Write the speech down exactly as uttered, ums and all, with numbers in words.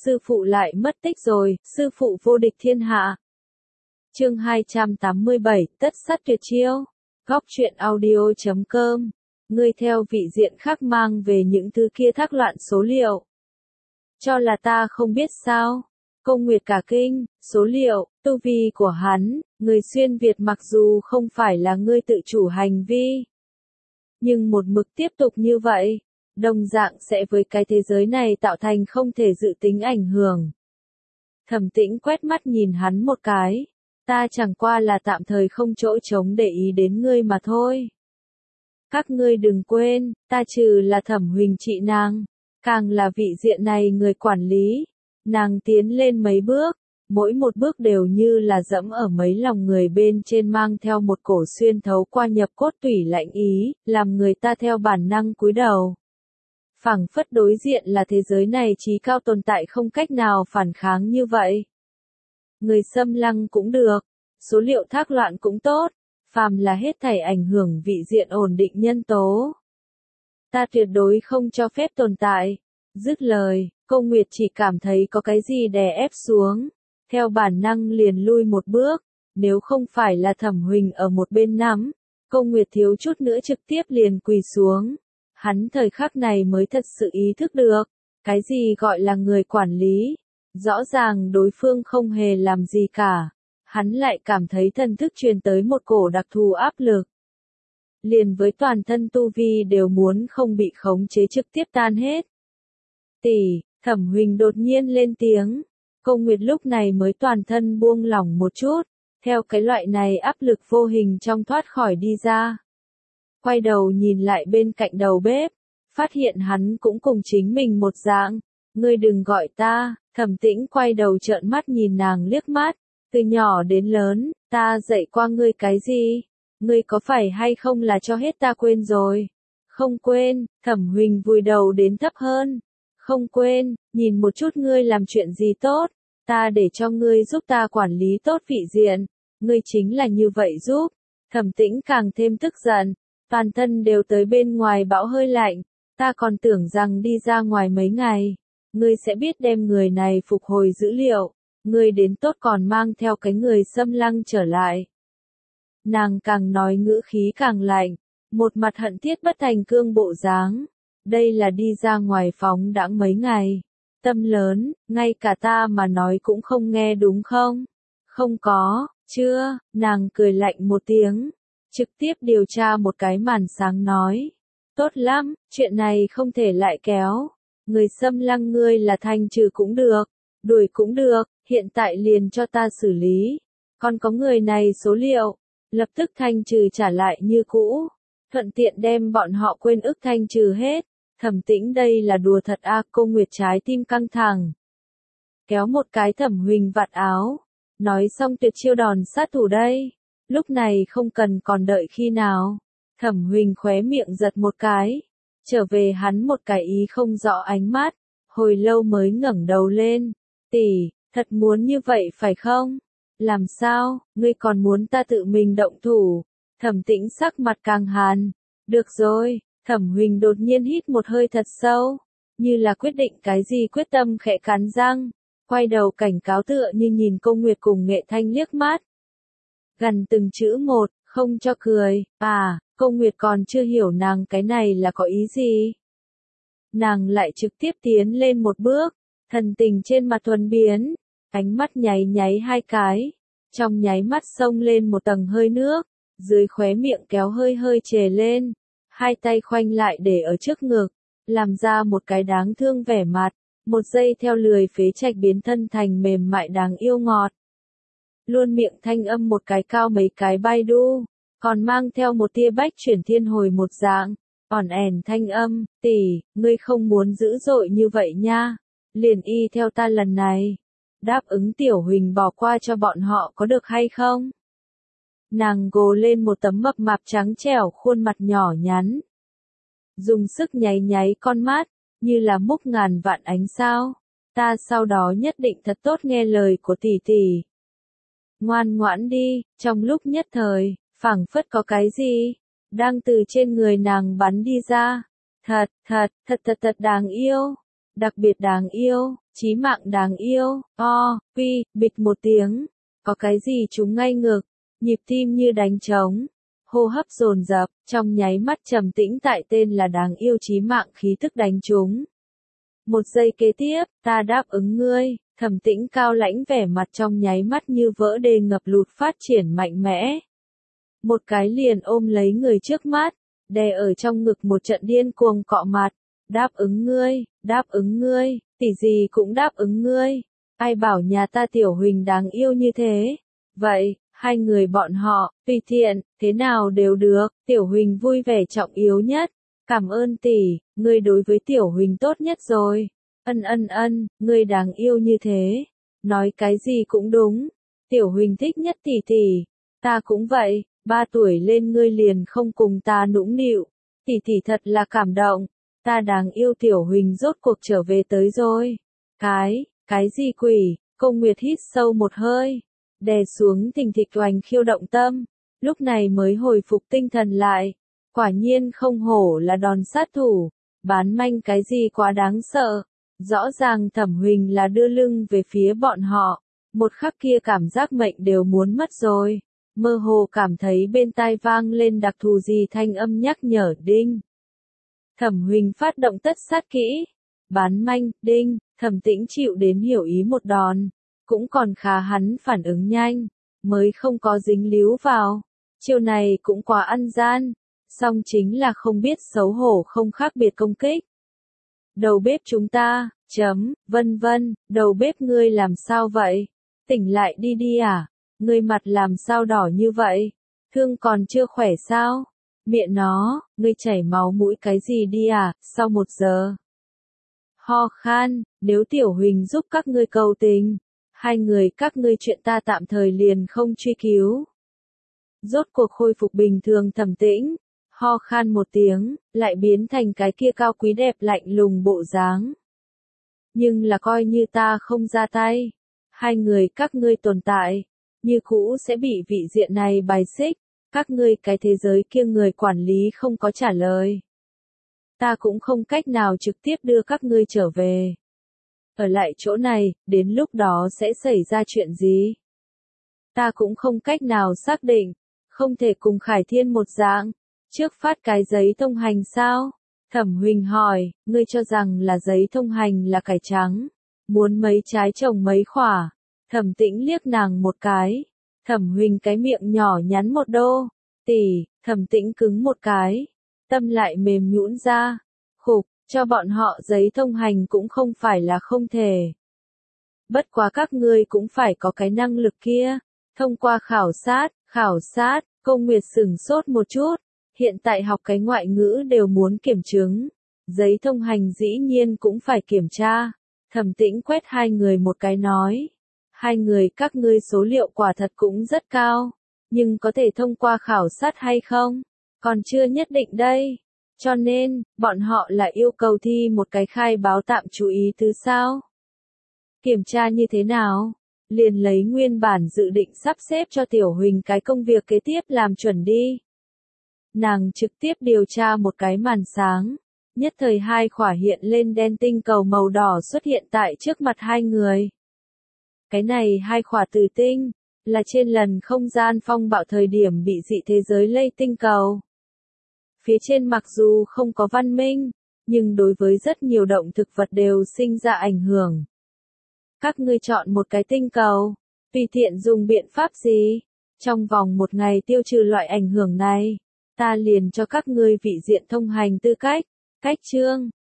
sư phụ lại mất tích rồi, sư phụ vô địch thiên hạ. Chương hai trăm tám mươi bảy, tất sát tuyệt chiêu. Góc truyện audio chấm com. Ngươi theo vị diện khác mang về những thứ kia thác loạn số liệu. Cho là ta không biết sao? Công Nguyệt cả kinh, số liệu, tu vi của hắn, người xuyên Việt mặc dù không phải là ngươi tự chủ hành vi. Nhưng một mực tiếp tục như vậy, đồng dạng sẽ với cái thế giới này tạo thành không thể dự tính ảnh hưởng. Thẩm Tĩnh quét mắt nhìn hắn một cái. Ta chẳng qua là tạm thời không chỗ trống để ý đến ngươi mà thôi. Các ngươi đừng quên, ta trừ là Thẩm Huỳnh chị nàng, càng là vị diện này người quản lý. Nàng tiến lên mấy bước, mỗi một bước đều như là dẫm ở mấy lòng người bên trên mang theo một cổ xuyên thấu qua nhập cốt tủy lạnh ý, làm người ta theo bản năng cúi đầu. Phảng phất đối diện là thế giới này chí cao tồn tại không cách nào phản kháng như vậy. Người xâm lăng cũng được, số liệu thác loạn cũng tốt, phàm là hết thảy ảnh hưởng vị diện ổn định nhân tố. Ta tuyệt đối không cho phép tồn tại. Dứt lời, Cô Nguyệt chỉ cảm thấy có cái gì đè ép xuống, theo bản năng liền lui một bước, nếu không phải là Thẩm Huỳnh ở một bên nắm, Cô Nguyệt thiếu chút nữa trực tiếp liền quỳ xuống. Hắn thời khắc này mới thật sự ý thức được, cái gì gọi là người quản lý. Rõ ràng đối phương không hề làm gì cả, hắn lại cảm thấy thần thức truyền tới một cổ đặc thù áp lực. Liền với toàn thân tu vi đều muốn không bị khống chế trực tiếp tan hết. Tỷ, Thẩm Huỳnh đột nhiên lên tiếng, Cô Nguyệt lúc này mới toàn thân buông lỏng một chút, theo cái loại này áp lực vô hình trong thoát khỏi đi ra. Quay đầu nhìn lại bên cạnh đầu bếp, phát hiện hắn cũng cùng chính mình một dạng, ngươi đừng gọi ta. Thẩm Tĩnh quay đầu trợn mắt nhìn nàng liếc mắt, từ nhỏ đến lớn, ta dạy qua ngươi cái gì? Ngươi có phải hay không là cho hết ta quên rồi? Không quên, Thẩm Huỳnh vùi đầu đến thấp hơn. Không quên, nhìn một chút ngươi làm chuyện gì tốt, ta để cho ngươi giúp ta quản lý tốt vị diện, ngươi chính là như vậy giúp. Thẩm Tĩnh càng thêm tức giận, toàn thân đều tới bên ngoài bão hơi lạnh, ta còn tưởng rằng đi ra ngoài mấy ngày. Ngươi sẽ biết đem người này phục hồi dữ liệu, ngươi đến tốt còn mang theo cái người xâm lăng trở lại. Nàng càng nói ngữ khí càng lạnh, một mặt hận thiết bất thành cương bộ dáng. Đây là đi ra ngoài phóng đãng mấy ngày. Tâm lớn, ngay cả ta mà nói cũng không nghe đúng không? Không có, chưa, nàng cười lạnh một tiếng. Trực tiếp điều tra một cái màn sáng nói. Tốt lắm, chuyện này không thể lại kéo. Người xâm lăng ngươi là thanh trừ cũng được, đuổi cũng được, hiện tại liền cho ta xử lý. Còn có người này số liệu, lập tức thanh trừ trả lại như cũ, thuận tiện đem bọn họ quên ức thanh trừ hết. Thẩm Tĩnh đây là đùa thật a. Cô Nguyệt trái tim căng thẳng, kéo một cái Thẩm Huỳnh vạt áo, nói xong tuyệt chiêu đòn sát thủ đây, lúc này không cần còn đợi khi nào. Thẩm Huỳnh khóe miệng giật một cái, trở về hắn một cái ý không rõ ánh mắt, hồi lâu mới ngẩng đầu lên. Tỷ, thật muốn như vậy phải không? Làm sao, ngươi còn muốn ta tự mình động thủ? Thẩm Tĩnh sắc mặt càng hàn. Được rồi, Thẩm Huỳnh đột nhiên hít một hơi thật sâu, như là quyết định cái gì quyết tâm khẽ cắn răng, quay đầu cảnh cáo tựa như nhìn Cô Nguyệt cùng Nghệ Thanh liếc mắt. Gần từng chữ một, không cho cười, à. Cô Nguyệt còn chưa hiểu nàng cái này là có ý gì. Nàng lại trực tiếp tiến lên một bước, thần tình trên mặt thuần biến, ánh mắt nháy nháy hai cái, trong nháy mắt xông lên một tầng hơi nước, dưới khóe miệng kéo hơi hơi trề lên, hai tay khoanh lại để ở trước ngực, làm ra một cái đáng thương vẻ mặt, một giây theo lười phế trạch biến thân thành mềm mại đáng yêu ngọt. Luôn miệng thanh âm một cái cao mấy cái bay đu. Còn mang theo một tia bách chuyển thiên hồi một dạng, ỏn ẻn thanh âm, tỷ, ngươi không muốn dữ dội như vậy nha, liền y theo ta lần này, đáp ứng Tiểu Huỳnh bỏ qua cho bọn họ có được hay không? Nàng gồ lên một tấm mập mạp trắng trẻo khuôn mặt nhỏ nhắn, dùng sức nháy nháy con mắt, như là múc ngàn vạn ánh sao, ta sau đó nhất định thật tốt nghe lời của tỷ tỷ. Ngoan ngoãn đi, trong lúc nhất thời. Phảng phất có cái gì đang từ trên người nàng bắn đi ra, thật, thật, thật thật thật đáng yêu. đặc biệt đáng yêu, chí mạng đáng yêu, o, pi, bịch một tiếng, có cái gì trúng ngay ngực, nhịp tim như đánh trống, hô hấp dồn dập, trong nháy mắt trầm tĩnh tại tên là đáng yêu chí mạng khí tức đánh trúng. Một giây kế tiếp, ta đáp ứng ngươi, Thẩm Tĩnh cao lãnh vẻ mặt trong nháy mắt như vỡ đê ngập lụt phát triển mạnh mẽ. Một cái liền ôm lấy người trước mắt, đè ở trong ngực một trận điên cuồng cọ mặt, đáp ứng ngươi, đáp ứng ngươi, tỷ gì cũng đáp ứng ngươi, ai bảo nhà ta Tiểu Huỳnh đáng yêu như thế, vậy, hai người bọn họ, tùy tiện, thế nào đều được, Tiểu Huỳnh vui vẻ trọng yếu nhất, cảm ơn tỷ, ngươi đối với Tiểu Huỳnh tốt nhất rồi, ân ân ân, ngươi đáng yêu như thế, nói cái gì cũng đúng, Tiểu Huỳnh thích nhất tỷ tỷ, ta cũng vậy, ba tuổi lên ngươi liền không cùng ta nũng nịu, tỷ tỷ thật là cảm động, ta đáng yêu Tiểu Huỳnh rốt cuộc trở về tới rồi, cái, cái gì quỷ, Cô Nguyệt hít sâu một hơi, đè xuống thình thịch oành khiêu động tâm, lúc này mới hồi phục tinh thần lại, quả nhiên không hổ là đòn sát thủ, bán manh cái gì quá đáng sợ, rõ ràng Thẩm Huỳnh là đưa lưng về phía bọn họ, một khắc kia cảm giác mệnh đều muốn mất rồi, mơ hồ cảm thấy bên tai vang lên đặc thù gì thanh âm nhắc nhở đinh. Thẩm Huỳnh phát động tất sát kỹ, bán manh, đinh, Thẩm Tĩnh chịu đến hiểu ý một đòn, cũng còn khá hắn phản ứng nhanh, mới không có dính líu vào, chiêu này cũng quá ăn gian, song chính là không biết xấu hổ không khác biệt công kích. Đầu bếp chúng ta, chấm, vân vân, đầu bếp ngươi làm sao vậy? Tỉnh lại đi đi à? Ngươi mặt làm sao đỏ như vậy? Thương còn chưa khỏe sao? Miệng nó, ngươi chảy máu mũi cái gì đi à? Sau một giờ. Ho khan, nếu Tiểu Huỳnh giúp các ngươi cầu tình, hai người các ngươi chuyện ta tạm thời liền không truy cứu. Rốt cuộc khôi phục bình thường Thẩm Tĩnh, ho khan một tiếng, lại biến thành cái kia cao quý đẹp lạnh lùng bộ dáng. Nhưng là coi như ta không ra tay, hai người các ngươi tồn tại, như cũ sẽ bị vị diện này bài xích, các ngươi cái thế giới kia người quản lý không có trả lời. Ta cũng không cách nào trực tiếp đưa các ngươi trở về. Ở lại chỗ này, đến lúc đó sẽ xảy ra chuyện gì? Ta cũng không cách nào xác định, không thể cùng Khải Thiên một dạng. Trước phát cái giấy thông hành sao? Thẩm Huỳnh hỏi, ngươi cho rằng là giấy thông hành là cải trắng, muốn mấy trái trồng mấy khỏa. Thẩm Tĩnh liếc nàng một cái. Thẩm Huỳnh cái miệng nhỏ nhắn một đô. Tỷ, Thẩm Tĩnh cứng một cái. Tâm lại mềm nhũn ra. Khục, cho bọn họ giấy thông hành cũng không phải là không thể. Bất quá các ngươi cũng phải có cái năng lực kia. Thông qua khảo sát, khảo sát, Cô Nguyệt sửng sốt một chút. Hiện tại học cái ngoại ngữ đều muốn kiểm chứng. Giấy thông hành dĩ nhiên cũng phải kiểm tra. Thẩm Tĩnh quét hai người một cái nói. Hai người các ngươi số liệu quả thật cũng rất cao. Nhưng có thể thông qua khảo sát hay không? Còn chưa nhất định đây. Cho nên, bọn họ lại yêu cầu thi một cái khai báo tạm chú ý thứ sao? Kiểm tra như thế nào? Liền lấy nguyên bản dự định sắp xếp cho Tiểu Huỳnh cái công việc kế tiếp làm chuẩn đi. Nàng trực tiếp điều tra một cái màn sáng. Nhất thời hai khỏa hiện lên đen tinh cầu màu đỏ xuất hiện tại trước mặt hai người. Cái này hai khỏa tử tinh, là trên lần không gian phong bạo thời điểm bị dị thế giới lây tinh cầu. Phía trên mặc dù không có văn minh, nhưng đối với rất nhiều động thực vật đều sinh ra ảnh hưởng. Các ngươi chọn một cái tinh cầu, tùy tiện dùng biện pháp gì, trong vòng một ngày tiêu trừ loại ảnh hưởng này, ta liền cho các ngươi vị diện thông hành tư cách, cách chương.